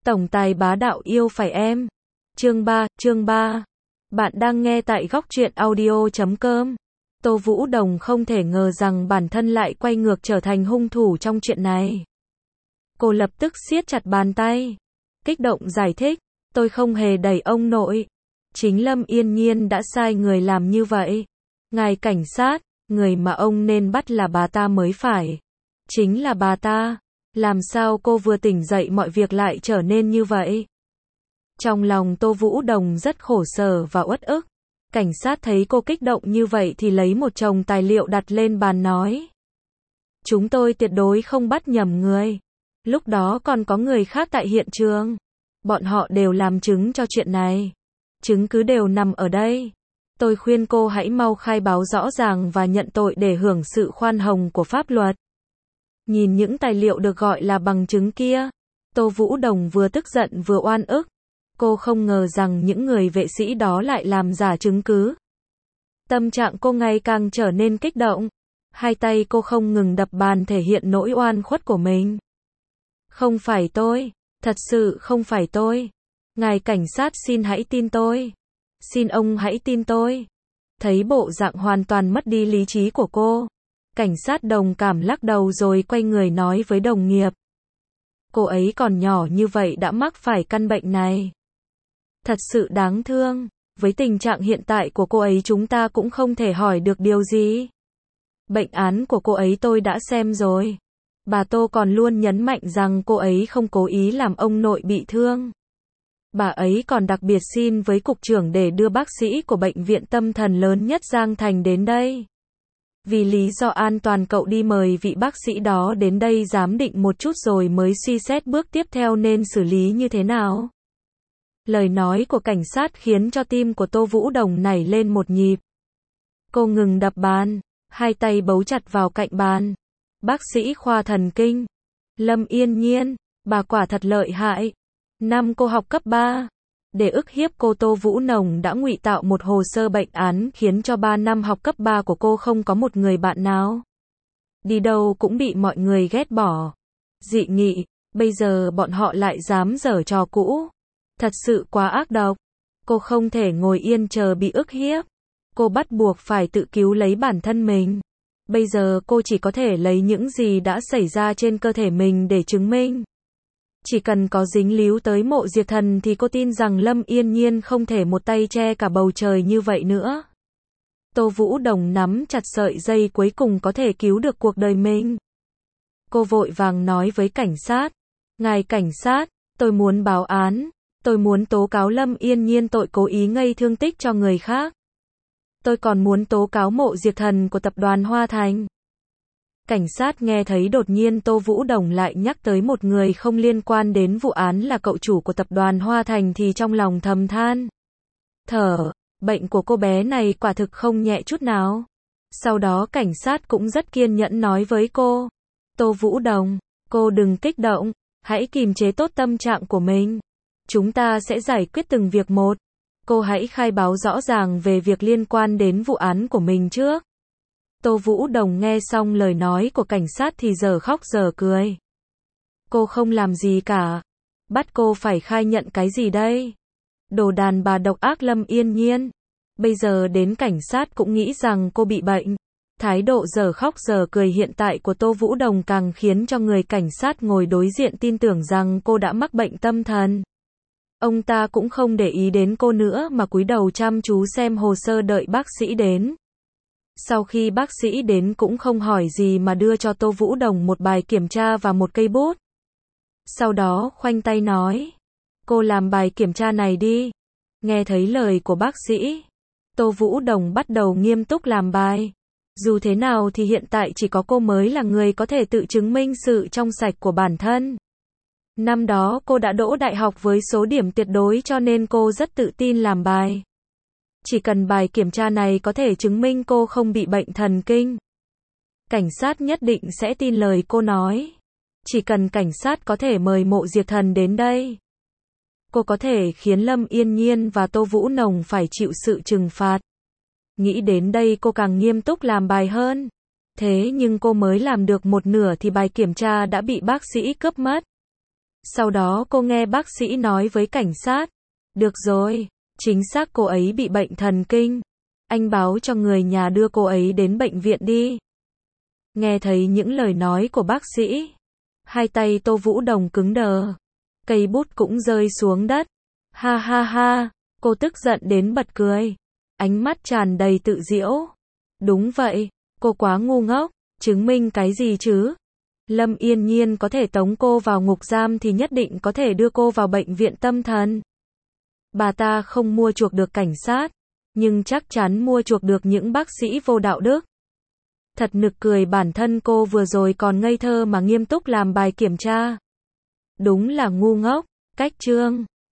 Tổng tài bá đạo yêu phải em. Chương 3. Bạn đang nghe tại góc truyện audio.com. Tô Vũ Đồng không thể ngờ rằng bản thân lại quay ngược trở thành hung thủ trong chuyện này. Cô lập tức siết chặt bàn tay, kích động giải thích, tôi không hề đẩy ông nội. Chính Lâm Yên Nhiên đã sai người làm như vậy. Ngài cảnh sát, người mà ông nên bắt là bà ta mới phải. Chính là bà ta. Làm sao cô vừa tỉnh dậy mọi việc lại trở nên như vậy? Trong lòng Tô Vũ Đồng rất khổ sở và uất ức. Cảnh sát thấy cô kích động như vậy thì lấy một chồng tài liệu đặt lên bàn nói. Chúng tôi tuyệt đối không bắt nhầm người. Lúc đó còn có người khác tại hiện trường. Bọn họ đều làm chứng cho chuyện này. Chứng cứ đều nằm ở đây. Tôi khuyên cô hãy mau khai báo rõ ràng và nhận tội để hưởng sự khoan hồng của pháp luật. Nhìn những tài liệu được gọi là bằng chứng kia, Tô Vũ Đồng vừa tức giận vừa oan ức. Cô không ngờ rằng những người vệ sĩ đó lại làm giả chứng cứ. Tâm trạng cô ngày càng trở nên kích động. Hai tay cô không ngừng đập bàn thể hiện nỗi oan khuất của mình. Không phải tôi, thật sự không phải tôi. Ngài cảnh sát xin hãy tin tôi. Xin ông hãy tin tôi. Thấy bộ dạng hoàn toàn mất đi lý trí của cô, cảnh sát đồng cảm lắc đầu rồi quay người nói với đồng nghiệp. Cô ấy còn nhỏ như vậy đã mắc phải căn bệnh này. Thật sự đáng thương. Với tình trạng hiện tại của cô ấy chúng ta cũng không thể hỏi được điều gì. Bệnh án của cô ấy tôi đã xem rồi. Bà Tô còn luôn nhấn mạnh rằng cô ấy không cố ý làm ông nội bị thương. Bà ấy còn đặc biệt xin với cục trưởng để đưa bác sĩ của bệnh viện tâm thần lớn nhất Giang Thành đến đây. Vì lý do an toàn cậu đi mời vị bác sĩ đó đến đây giám định một chút rồi mới suy xét bước tiếp theo nên xử lý như thế nào. Lời nói của cảnh sát khiến cho tim của Tô Vũ Đồng nảy lên một nhịp. Cô ngừng đập bàn, hai tay bấu chặt vào cạnh bàn. Bác sĩ khoa thần kinh, Lâm Yên Nhiên, bà quả thật lợi hại. Năm cô học cấp 3, để ức hiếp cô Tô Vũ Đồng đã ngụy tạo một hồ sơ bệnh án khiến cho 3 năm học cấp 3 của cô không có một người bạn nào. Đi đâu cũng bị mọi người ghét bỏ. Dị nghị, bây giờ bọn họ lại dám giở trò cũ. Thật sự quá ác độc. Cô không thể ngồi yên chờ bị ức hiếp. Cô bắt buộc phải tự cứu lấy bản thân mình. Bây giờ cô chỉ có thể lấy những gì đã xảy ra trên cơ thể mình để chứng minh. Chỉ cần có dính líu tới Mộ Diệt Thần thì cô tin rằng Lâm Yên Nhiên không thể một tay che cả bầu trời như vậy nữa. Tô Vũ Đồng nắm chặt sợi dây cuối cùng có thể cứu được cuộc đời mình. Cô vội vàng nói với cảnh sát. Ngài cảnh sát, tôi muốn báo án. Tôi muốn tố cáo Lâm Yên Nhiên tội cố ý gây thương tích cho người khác. Tôi còn muốn tố cáo Mộ Diệt Thần của tập đoàn Hoa Thành. Cảnh sát nghe thấy đột nhiên Tô Vũ Đồng lại nhắc tới một người không liên quan đến vụ án là cậu chủ của tập đoàn Hoa Thành thì trong lòng thầm than. Bệnh của cô bé này quả thực không nhẹ chút nào. Sau đó cảnh sát cũng rất kiên nhẫn nói với cô. Tô Vũ Đồng, cô đừng kích động, hãy kìm chế tốt tâm trạng của mình. Chúng ta sẽ giải quyết từng việc một. Cô hãy khai báo rõ ràng về việc liên quan đến vụ án của mình trước. Tô Vũ Đồng nghe xong lời nói của cảnh sát thì giờ khóc giờ cười. Cô không làm gì cả. Bắt cô phải khai nhận cái gì đây? Đồ đàn bà độc ác Lâm Yên Nhiên. Bây giờ đến cảnh sát cũng nghĩ rằng cô bị bệnh. Thái độ giờ khóc giờ cười hiện tại của Tô Vũ Đồng càng khiến cho người cảnh sát ngồi đối diện tin tưởng rằng cô đã mắc bệnh tâm thần. Ông ta cũng không để ý đến cô nữa mà cúi đầu chăm chú xem hồ sơ đợi bác sĩ đến. Sau khi bác sĩ đến cũng không hỏi gì mà đưa cho Tô Vũ Đồng một bài kiểm tra và một cây bút. Sau đó khoanh tay nói. Cô làm bài kiểm tra này đi. Nghe thấy lời của bác sĩ, Tô Vũ Đồng bắt đầu nghiêm túc làm bài. Dù thế nào thì hiện tại chỉ có cô mới là người có thể tự chứng minh sự trong sạch của bản thân. Năm đó cô đã đỗ đại học với số điểm tuyệt đối cho nên cô rất tự tin làm bài. Chỉ cần bài kiểm tra này có thể chứng minh cô không bị bệnh thần kinh. Cảnh sát nhất định sẽ tin lời cô nói. Chỉ cần cảnh sát có thể mời Mộ Diệt Thần đến đây. Cô có thể khiến Lâm Yên Nhiên và Tô Vũ Đồng phải chịu sự trừng phạt. Nghĩ đến đây cô càng nghiêm túc làm bài hơn. Thế nhưng cô mới làm được một nửa thì bài kiểm tra đã bị bác sĩ cướp mất. Sau đó cô nghe bác sĩ nói với cảnh sát. Được rồi, chính xác cô ấy bị bệnh thần kinh. Anh báo cho người nhà đưa cô ấy đến bệnh viện đi. Nghe thấy những lời nói của bác sĩ, hai tay Tô Vũ Đồng cứng đờ. Cây bút cũng rơi xuống đất. Ha ha ha, cô tức giận đến bật cười. Ánh mắt tràn đầy tự giễu. Đúng vậy, cô quá ngu ngốc, chứng minh cái gì chứ? Lâm Yên Nhiên có thể tống cô vào ngục giam thì nhất định có thể đưa cô vào bệnh viện tâm thần. Bà ta không mua chuộc được cảnh sát, nhưng chắc chắn mua chuộc được những bác sĩ vô đạo đức. Thật nực cười, bản thân cô vừa rồi còn ngây thơ mà nghiêm túc làm bài kiểm tra. Đúng là ngu ngốc. Cách chương